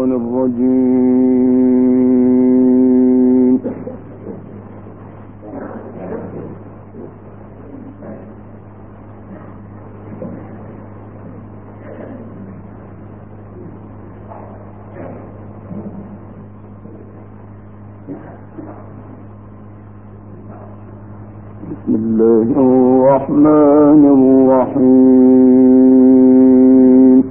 الشيطان الرجيم. بسم الله الرحمن الرحيم.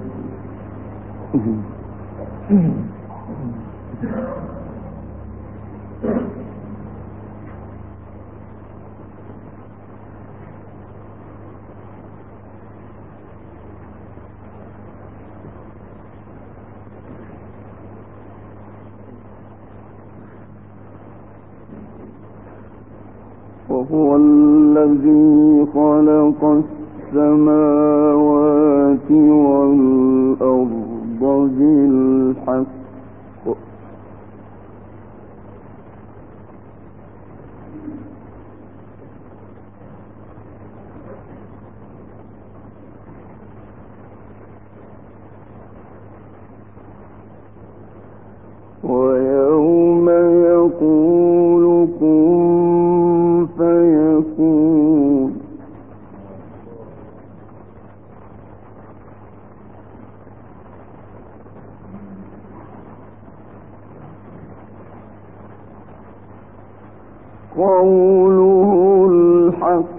وهو الذي خلق السماوات والأرض بالحق ويوم يقول كن فيكون قوله الحق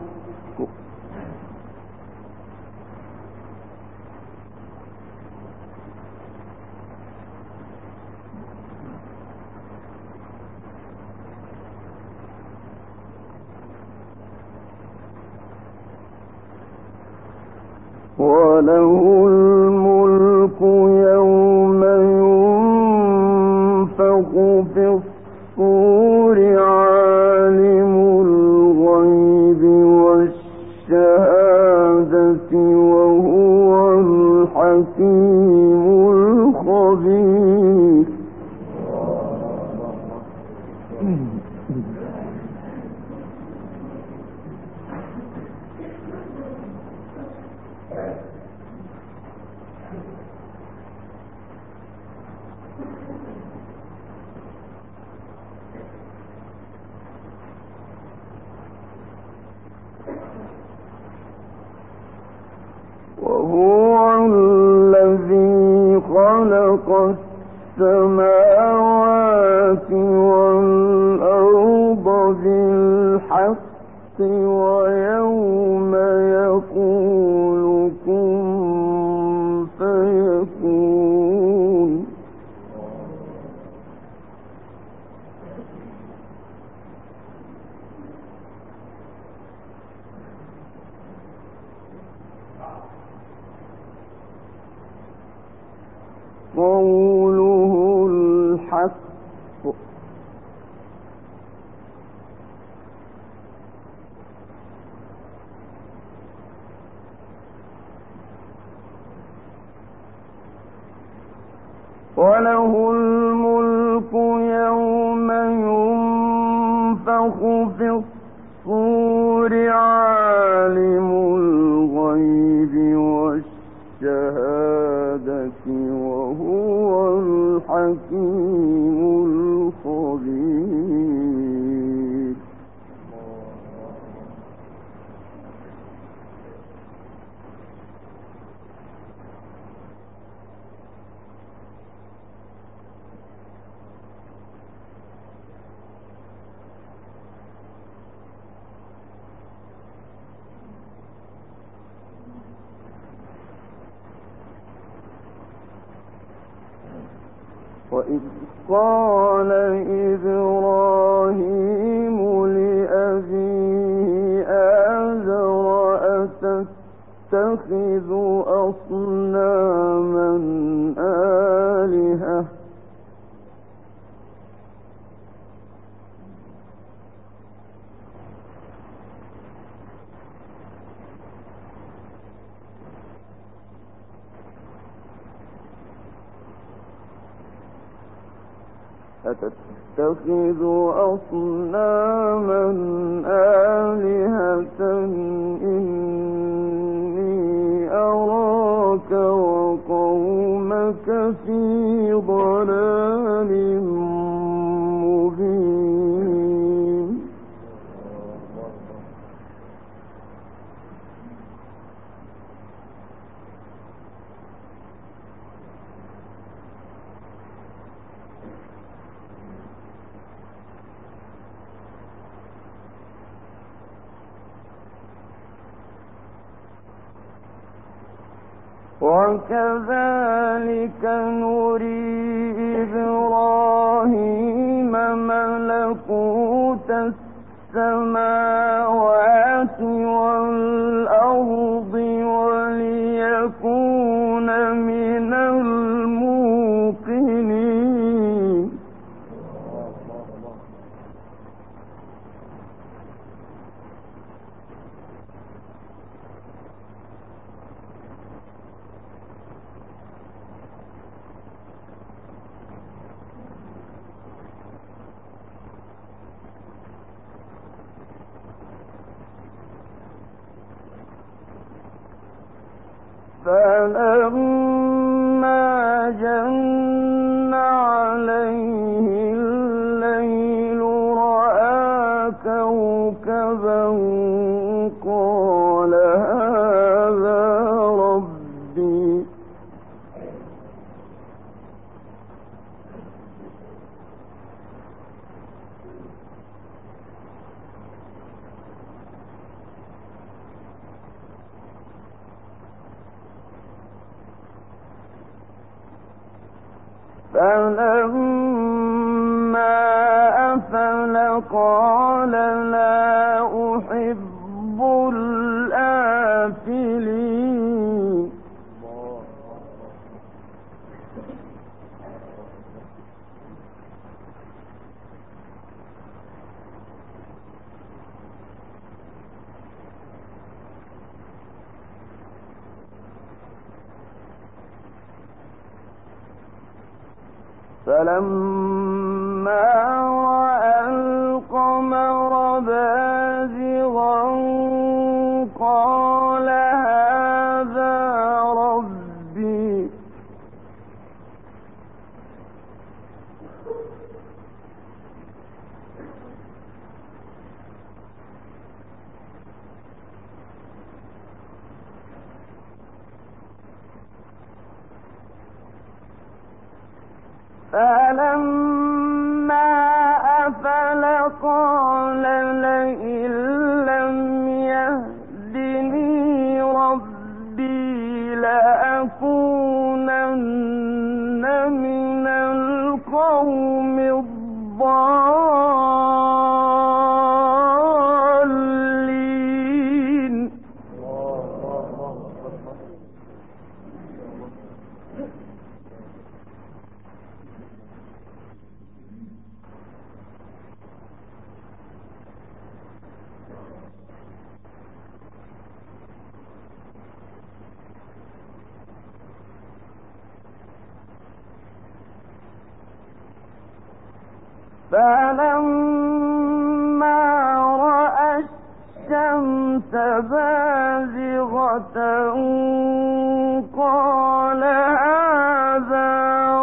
وله الملك يوم ينفخ في الصور عالم الغيب والشهادة وهو الحكيم الخبير. وهو الذي خلق السماوات والأرض بالحق ويوم يقول كن فيكون قوله الحق وله الملك يوم ينفخ في الصور عالم الغيب والشهادة وهو الحكيم الخبير. وإذ قال إبراهيم لأبيه آزر أتتخذ أصناما آلهة أتتخذ أصناما آلهة إني أراك وقومك إنك في ضلال مبين وكذلك نري إبراهيم ملكوت السماوات والأرض وليكون من الموقنين فلما جن عليه الليل رأى كوكبا قال هذا ربي فلما أفل قال لا أحب الآفلين فلما رأى القمر بازغا قال هذا ربي فلما أفل قال لئن لم يهدني ربي لأكونن من القوم الضالين فلما رأى الشمس بازغة قال هذا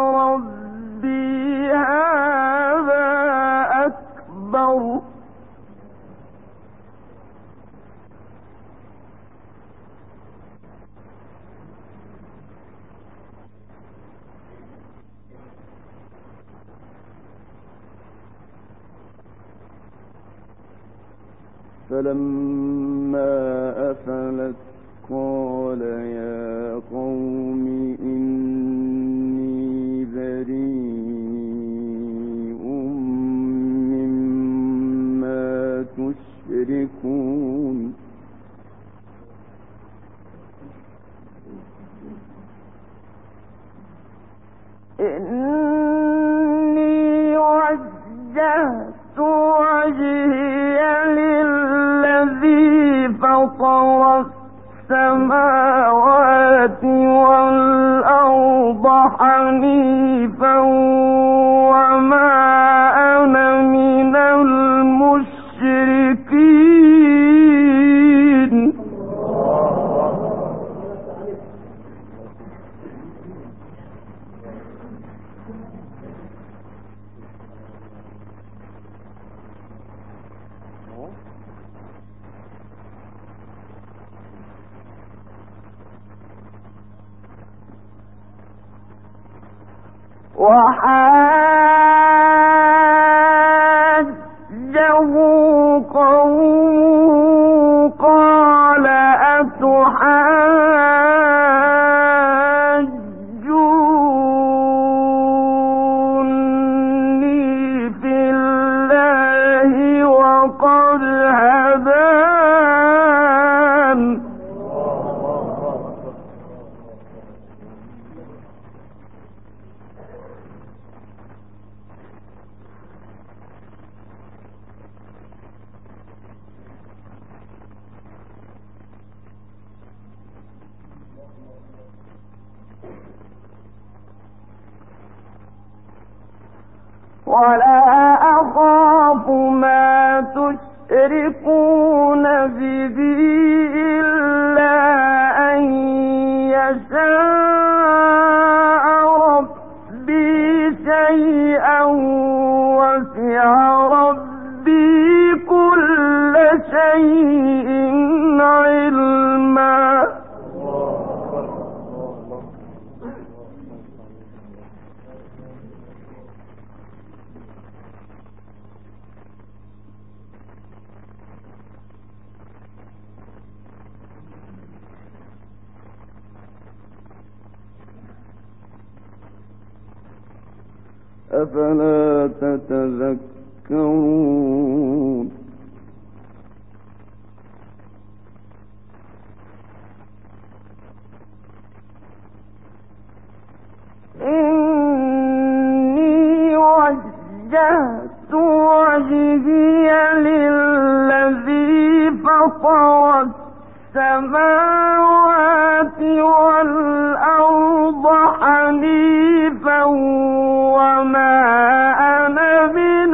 ربي هذا أكبر فلما أفلت قال يا قوم إني بريء مما تشركون إني وجهت وجهي للذي فطر السماوات والأرض حنيفا وما أنا من المشركين وحاجه قومه قال أتحاجوني في الله وقد هدان ولا أخاف ما تشركون به إلا أن يشاء ربي شيئا وسع ربي كل شيء علما أفلا تتذكرون إني وجهت وجهي للذي فطر السماوات والأرض حنيفا وما أنا من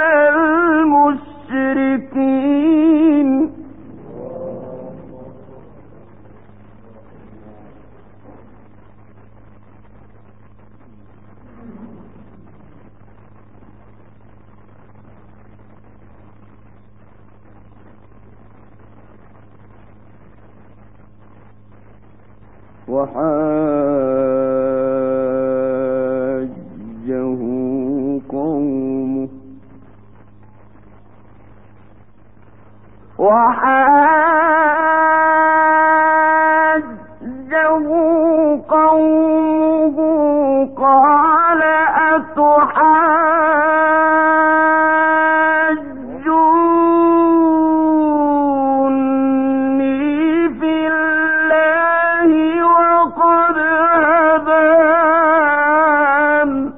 المشركين وحاجه قومه قال أتحاجوني في الله وقد هدان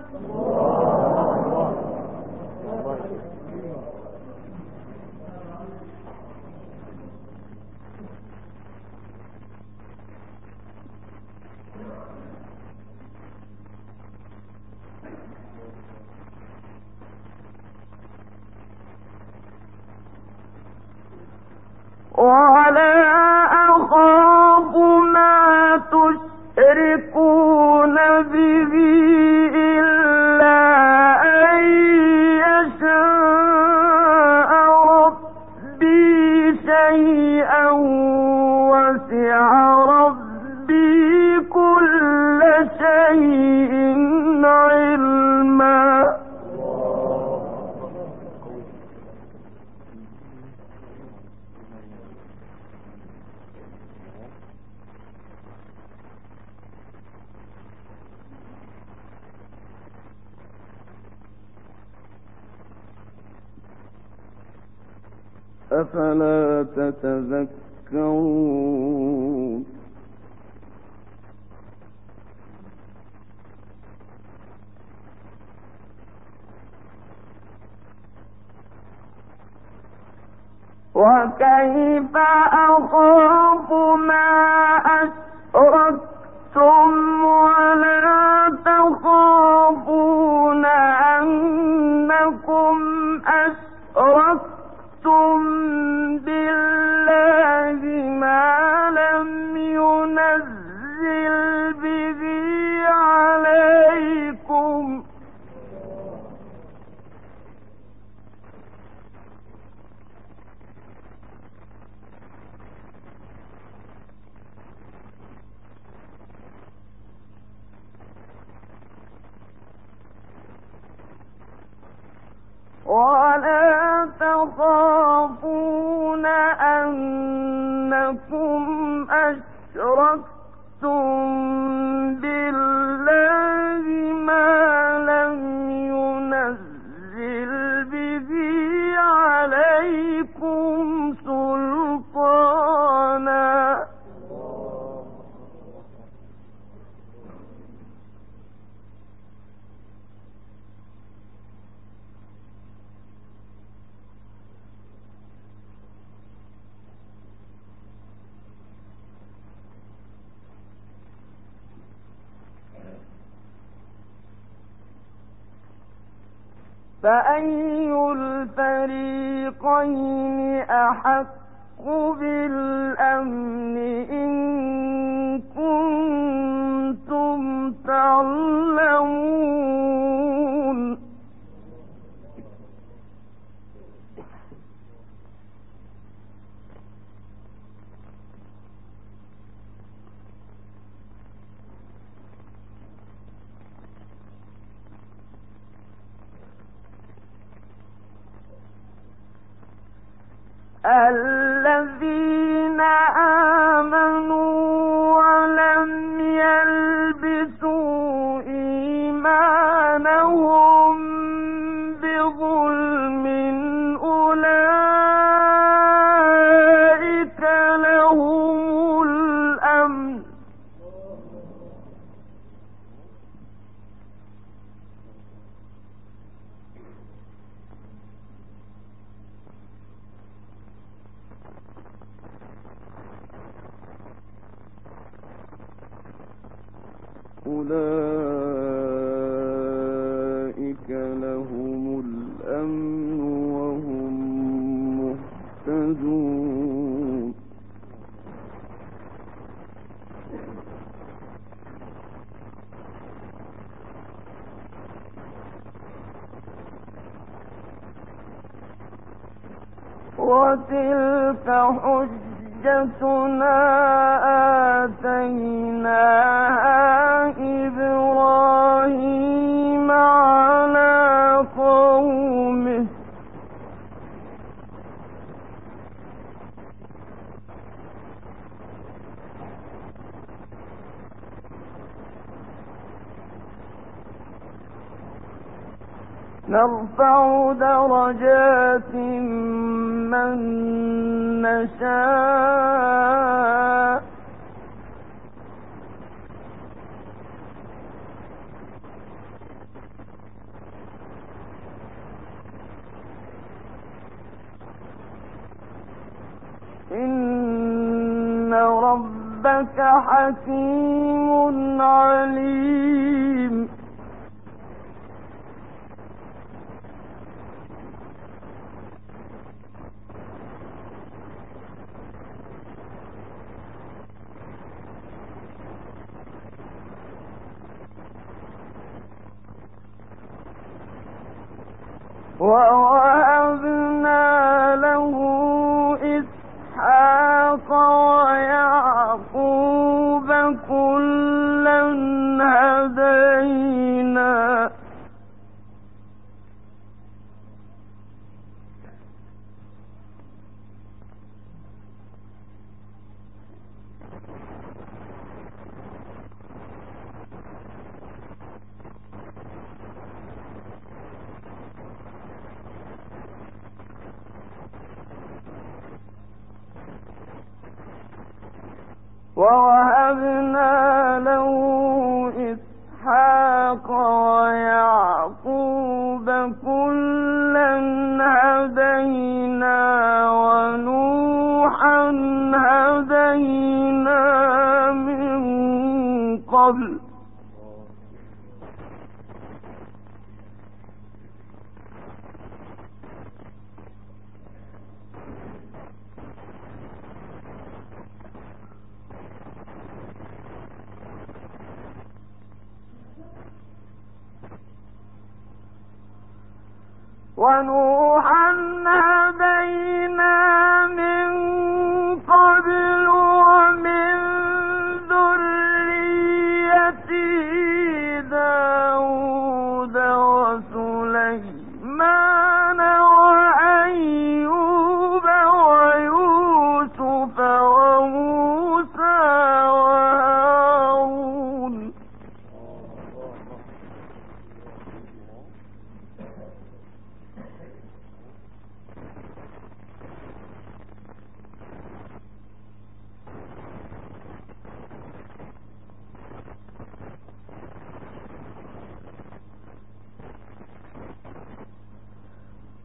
ولا أخاف ما تشركون به إلا أن يشاء ربي شيئا وسع ربي كل شيء علما أفلا تتذكرون وكيف أخاف ما أشركتم ولا تخافون أنكم أشركتم بالله ما لم ينزل به عليكم ولا تخافون أنكم أشركتم بالله ما لم ينزل به عليكم سلطانا. فأي الفريقين أحق بالأمن إن كنتم تعلمون. الذين آمنوا ولم يلبسوا إيمانهم بظلم أولئك لهم الأمن. أولئك لهم الأمن وهم مهتدون. وتلك حجتنا آتيناها إبراهيم على قومه نرفع درجات من نشاء إن ربك حكيم عليم. ووهبنا له إسحاق ويعقوب كلا هدينا ووهبنا له إسحاق ويعقوب كلا هدينا ونوحا هدينا من قبل ونوحا هدينا من قبل ومن ذريته داود وسليمان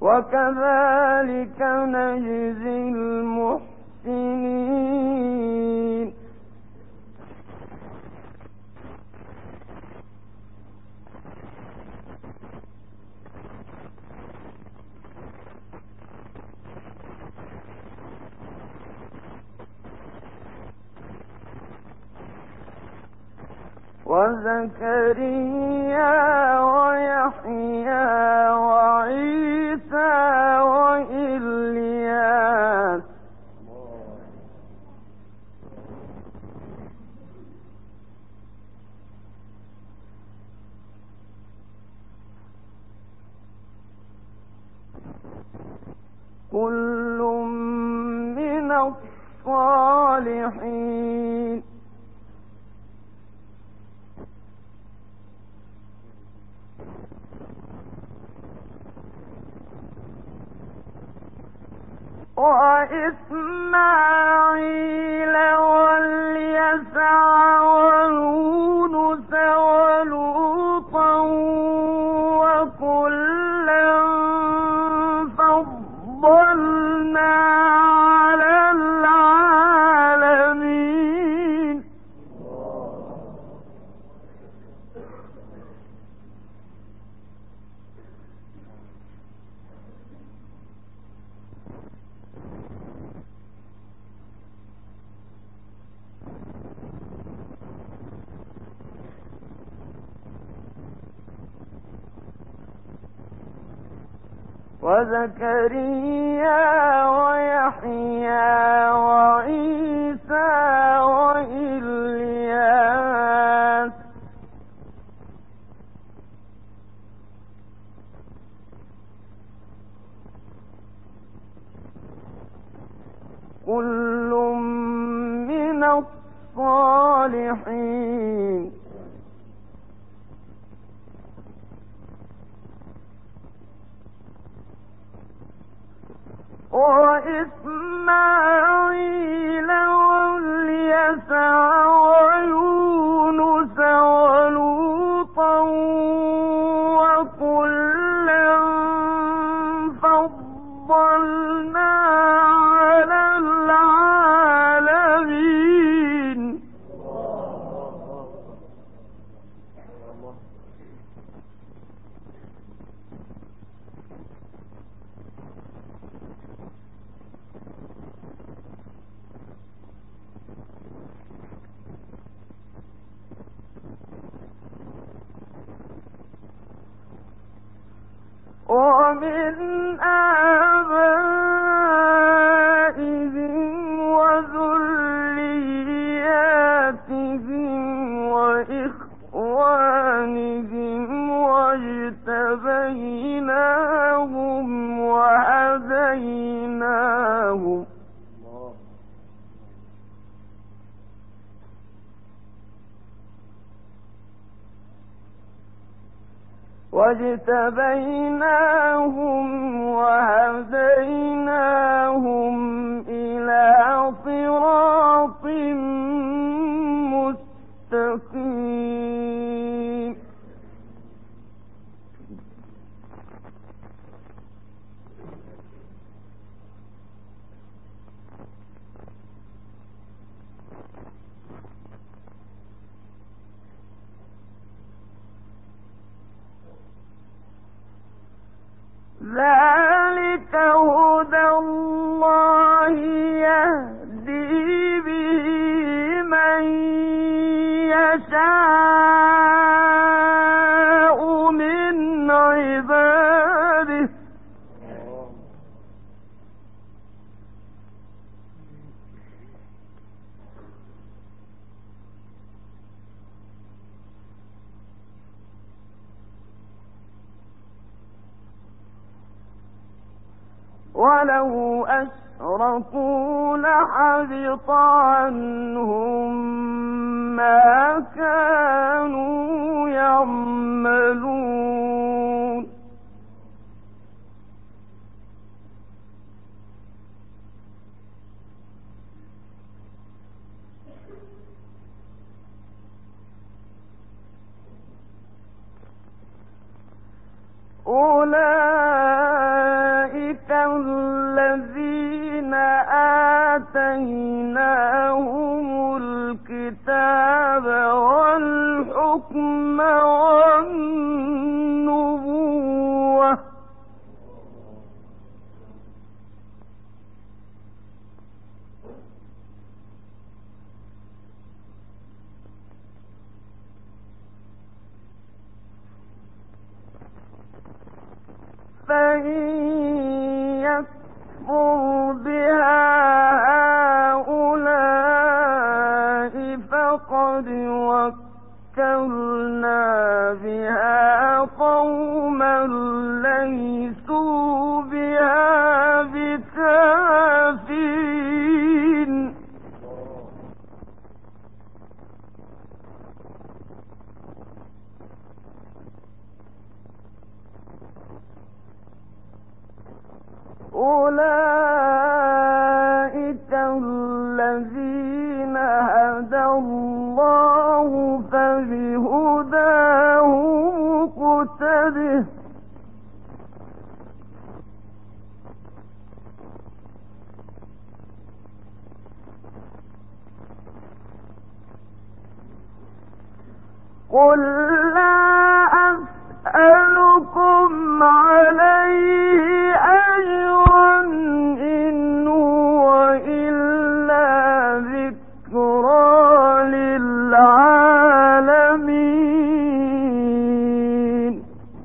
وكذلك نجزي المحسنين. وزكريا ويحيى وعيسى وإلياس كل من الصالحين. وإسماعيل واليسع ويونس ولوطا وكلا فضلنا على العالمين. وزكريا ويحيى وعيسى وإلياس كل من الصالحين. وإسماعيل واليسع ويونس ولوطا وكلا فضلنا على العالمين. ومن آبائهم وذرياتهم وإخوانهم واجتبيناهم وهديناهم إلى صراط مستقيم. ذلك هدى الله يهدي به من يشاء من عباده. ولو أشركوا لحبط عنهم ما كانوا يعملون. أولئك الكتاب والحكم والنبوة فإن يكفر بها هؤلاء فقد وكلنا بها قوما ليسوا بها بكافرين أولئك الذين هدى الله فبهداه مقتده قل لا أسألكم عليه أجرا إن هو إلا ذكرى للعالمين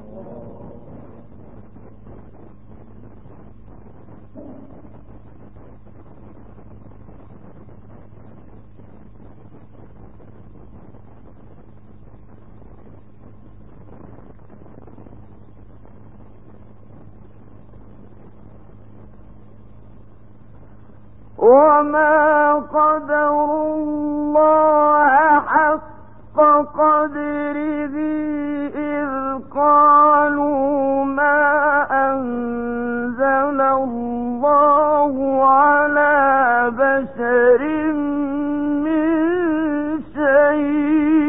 وما قدروا الله حق قدره إذ قالوا ما أنزل الله على بشر من شيء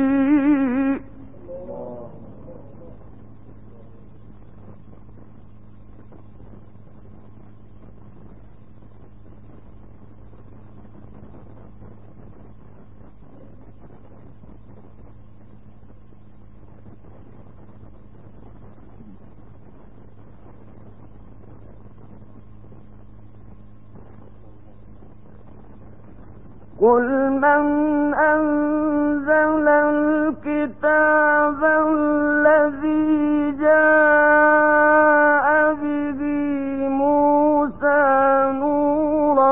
قل من أنزل الكتاب الذي جاء به موسى نورا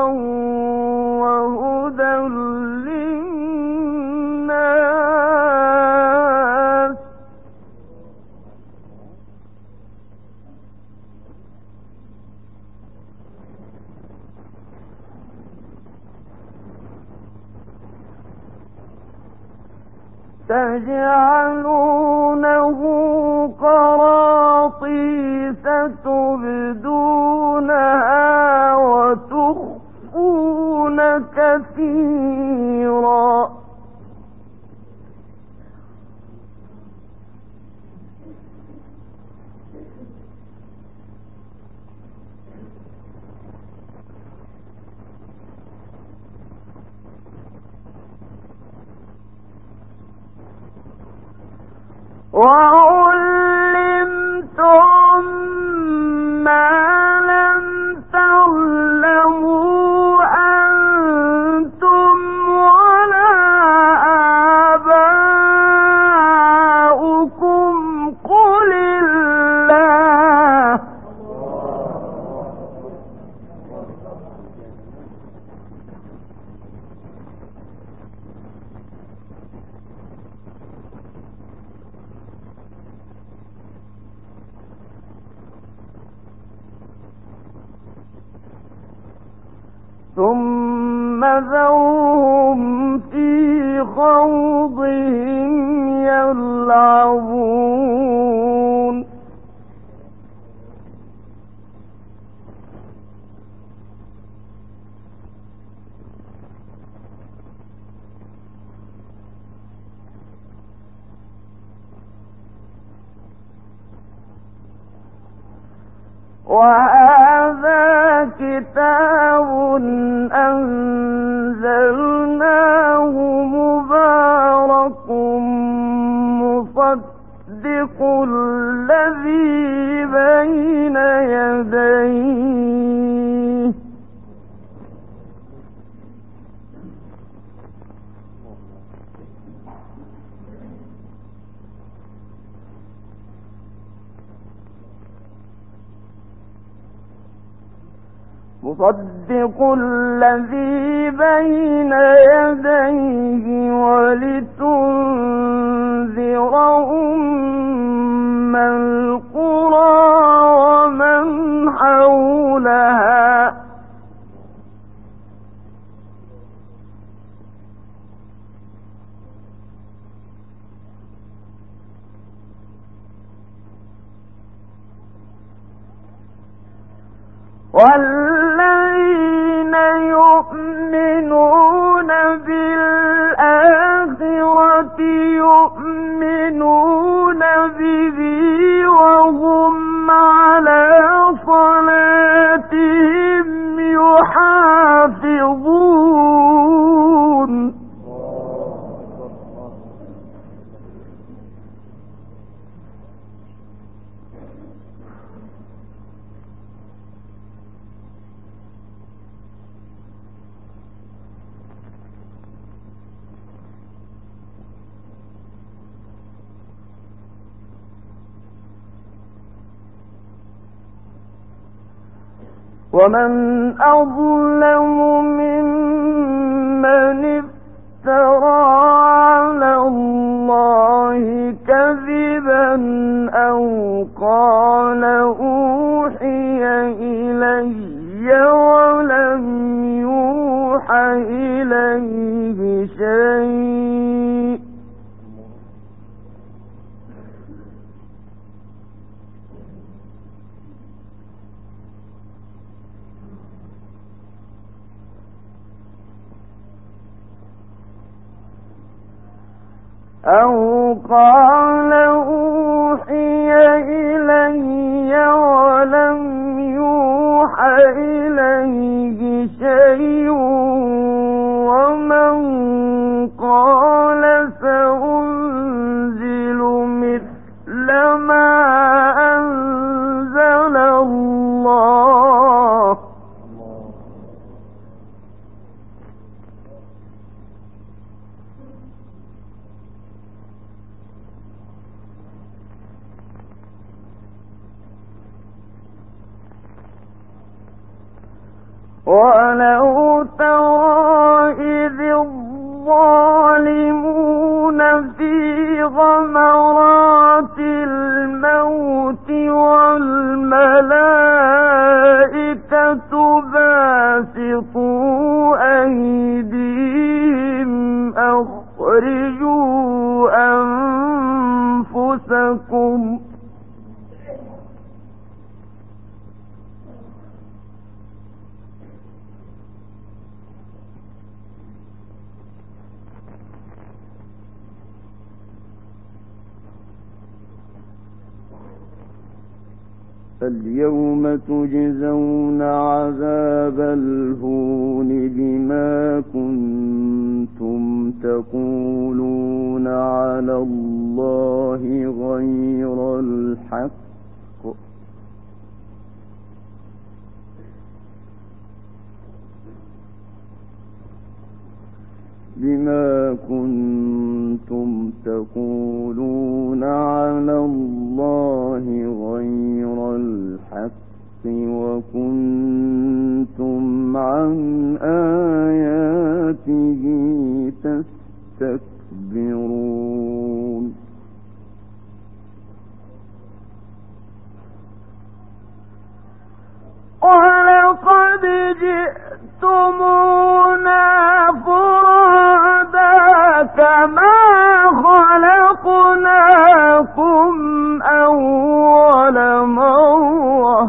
وهدى للناس تجعلونه قراطيس تبدونها وتخفون كثيرا وعلمتم ما لم تعلموا أنتم ولا آباؤكم قل الله ثم ذرهم في خوضهم يلعبون وهذا كتاب أنزلناه مصدق الذي بين يديه ولتنذر أم القرى ومن حولها والذين يؤمنون بالآخرة يؤمنون به وهم على صلاتهم يحافظون ومن أظلم ممن افترى على الله كذبا أو قال أوحي إلي ولم يوحى إليه شيء أو قال أوحي إلي ولم يوحى إليه شيء ومن قال سأنزل مثل ما أنزل الله ولو ترى إذ الظالمون في غمرات الموت والملائكة باسطوا أيديهم أخرجوا أنفسكم اليوم تجزون عذاب الهون بما كنتم تقولون على الله غير الحق بما كنتم تقولون على الله غير الحق وكنتم عن آياته تستكبرون ولقد جئتمونا فرادا كما خلقناكم أول مرة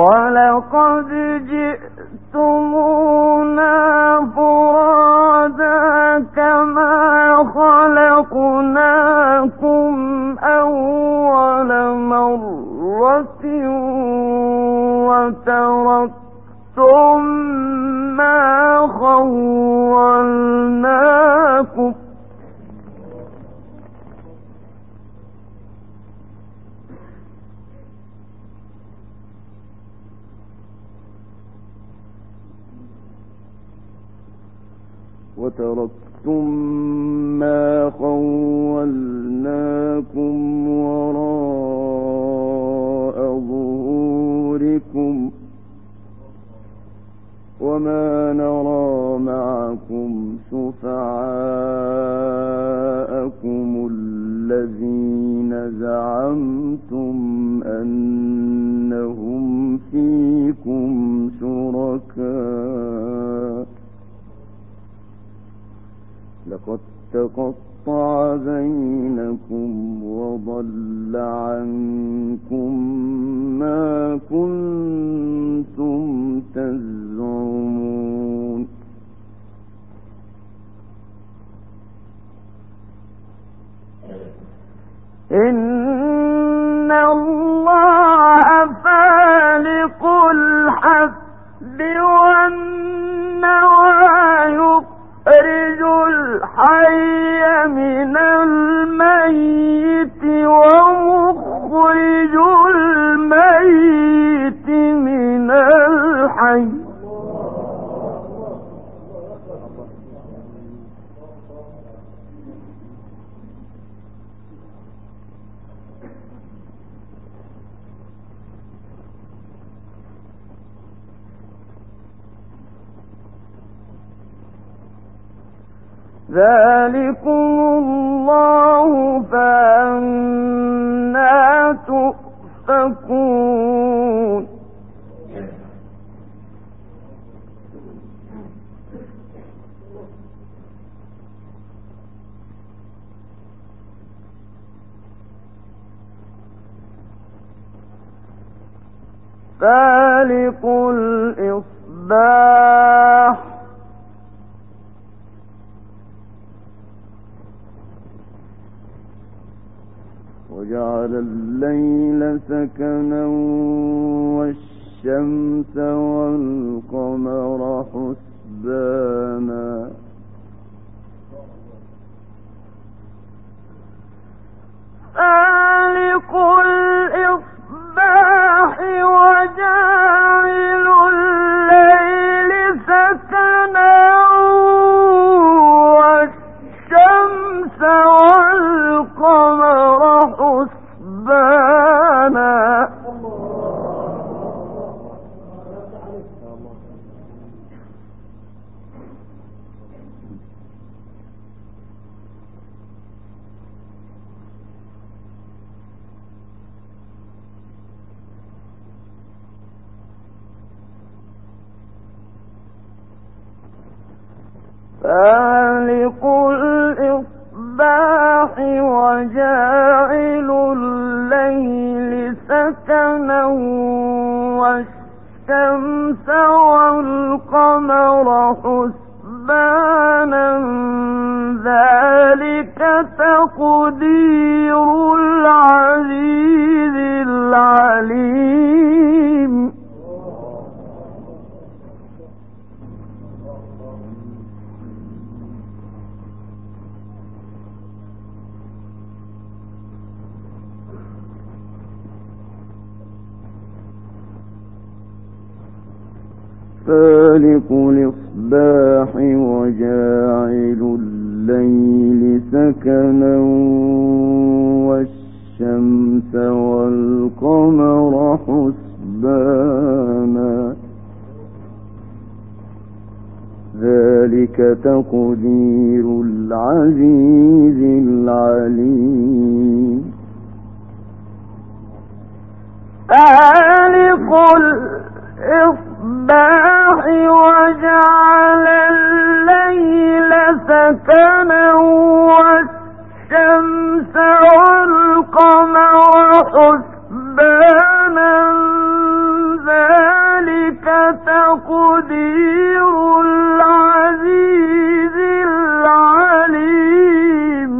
ولقد جئتمونا فرادا وتركتم ما خولناكم وراء ظهوركم وما نرى معكم شفعاءكم الذين زعمتم أنهم فيكم شركاء لقد تقطع بينكم وضل عنكم ما كنتم تزعمون إن الله فالق الحب والنوى يخرج الحي من الميت ومخرج الميت من الحي ذلكم الله فأنى تؤفكون فالق الإصباح وجعل الليل سكنا والشمس والقمر حسبانا فالق الإصباح وجاعل الليل سكنا والشمس والقمر حسبانا فالق الإصباح وجاعل الليل سكنا والشمس والقمر حسبانا ذلك تقدير العزيز العليم فالق الإصباح وجاعل الليل سكنا والشمس والقمر حسبانا ذلك تقدير العزيز العليم فالق الإصباح وجعل الليل سكنا والشمس والقمر حسبانا ذلك تقدير العزيز العليم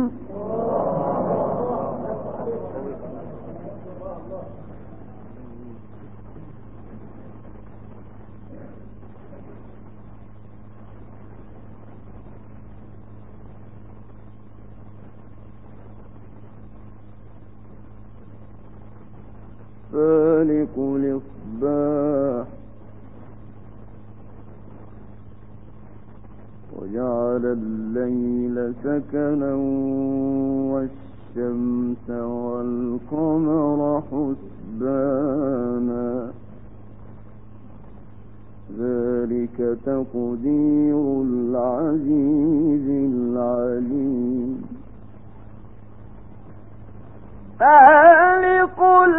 فالق الإصباح وجعل الليل سكنا والشمس والقمر حسبانا ذلك تقدير العزيز العليم فالق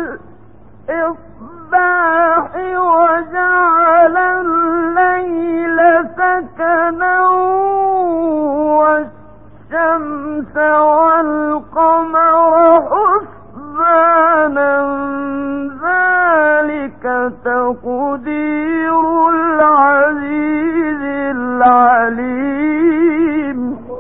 الإصباح وجعل الليل سكنا والشمس والقمر حسبانا ذلك تقدير العزيز العليم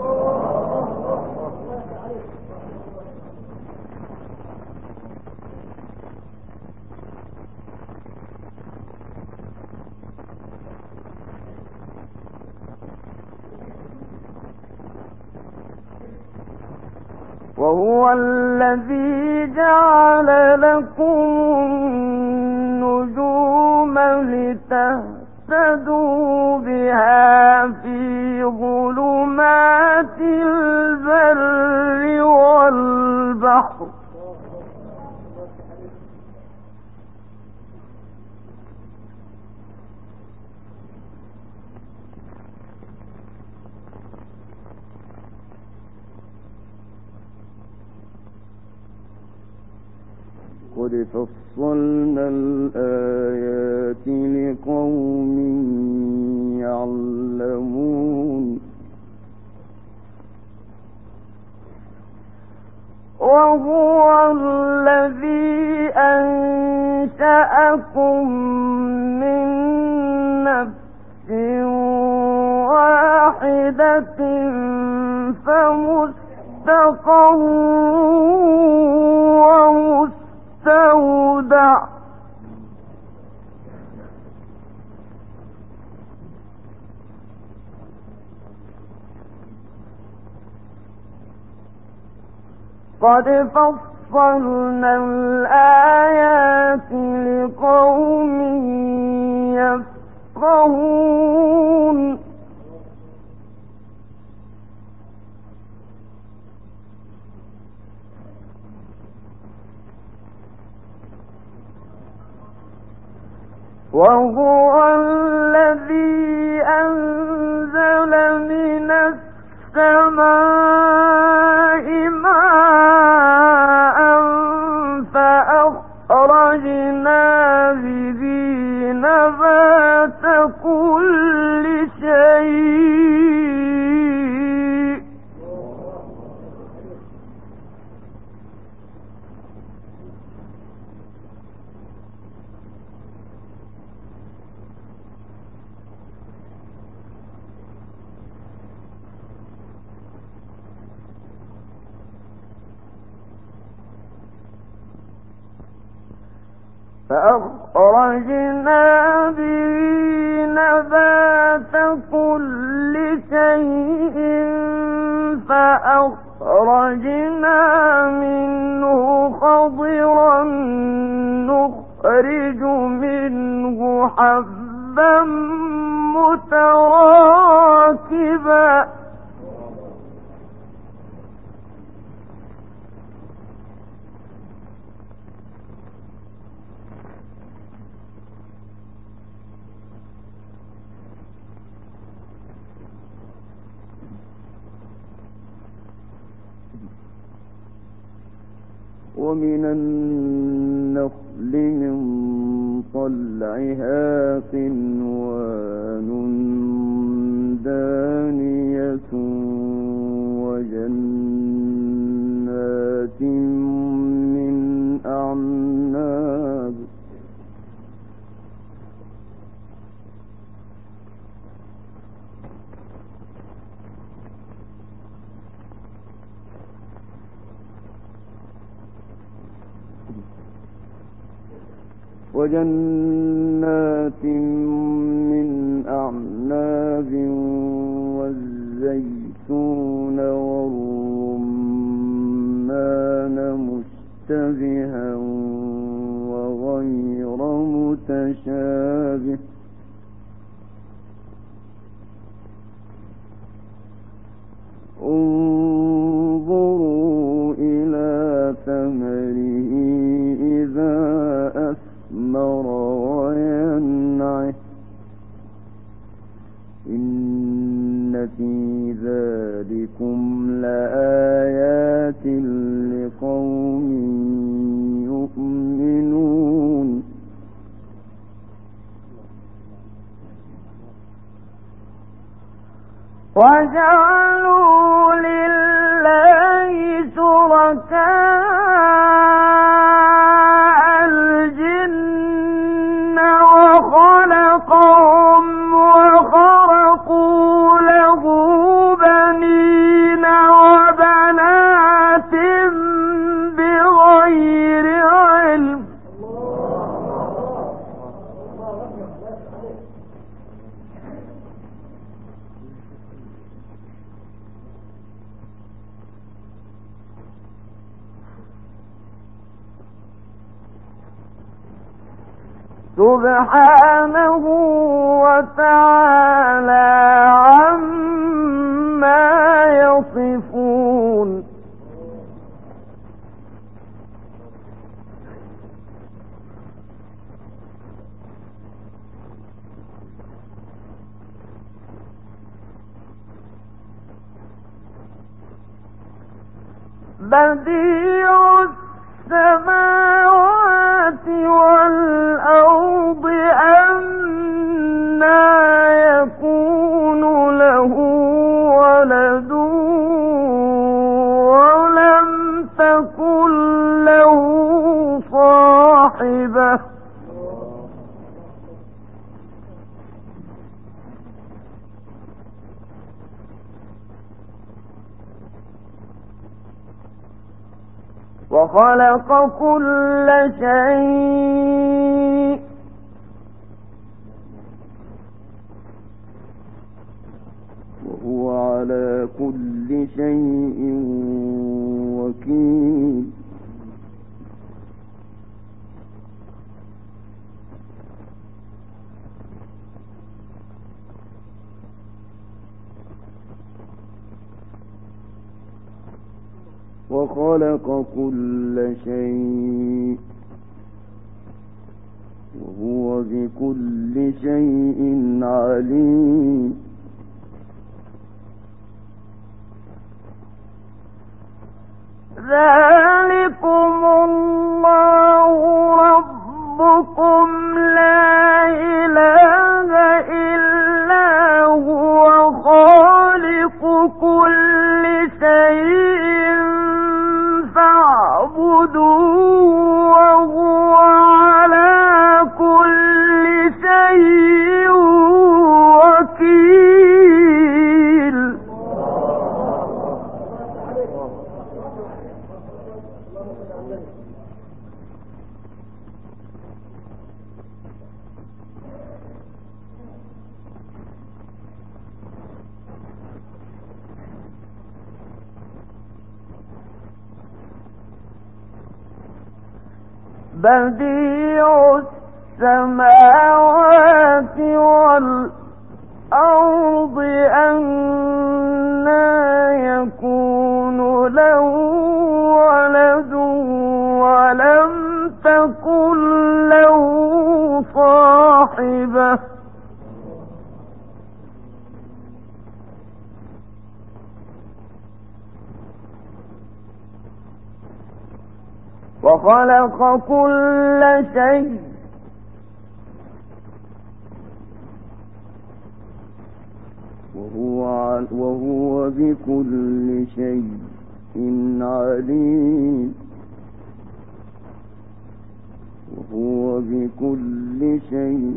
وهو الذي جعل لكم النجوم لتهتدوا بها في ظلمات البر والبحر قد فصلنا الآيات لقوم يعلمون وهو الذي أنشأكم من نفس واحدة فمستقر ومستودع قد فصلنا الآيات لقوم يفقهون وهو الذي أنزل من السماء ماء فأخرجنا به نبات كل شيء فأخرجنا به نبات كل شيء فأخرجنا منه خضرا نخرج منه حبا متراكبا ومن النخل من طلعها قنوان دانية وجنات من أعناب والزيتون والرمان مشتبها وغير متشابه انظروا إلى ثمره إذا أثمر وينعه إن في ذلكم لآيات لقوم يؤمنون وجعلوا لله شركاء الجن وخلقهم وخرقوا له بنين وبنات بغير علم سبحانه وتعالى عما يصفون بديع السماوات والأرض أنى يكون له ولد ولم تكن له صاحبة وخلق كل شيء وهو على كل شيء وكيل وخلق كل شيء وهو بكل شيء عليم ذلكم الله ربكم لا إله إلا هو خالق كل شيء فاعبدوه وهو على كل شيء وكيل بديع السماوات والأرض أنى يكون له ولد ولم تكن له صاحبة وخلق كل شيء وهو بكل شيء عليم وهو بكل شيء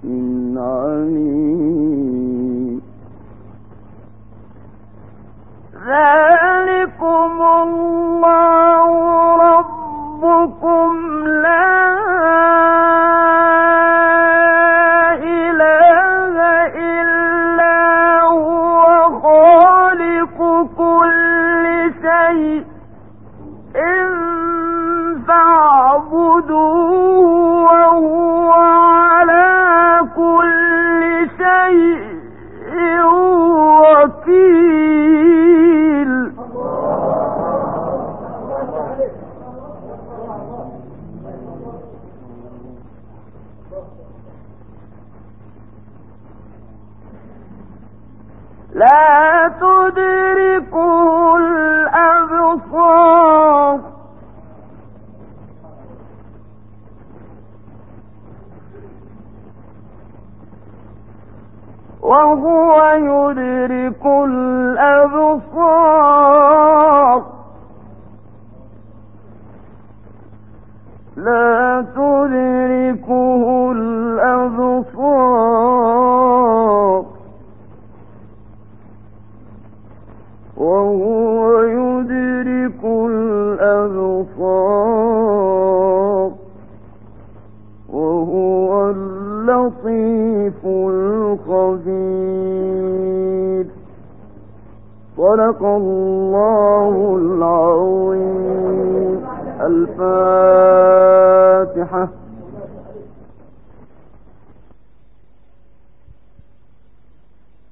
عليم ذلكم الله ربكم لا إله إلا هو خالق كل شيء فاعبدوه وهو شيء وكيل. لا تدركه الأبصار وهو يدرك الأبصار. لا تدركه الأبصار وهو يدرك الأبصار وهو اللطيف الخبير. صدق الله العظيم. الفاتحة.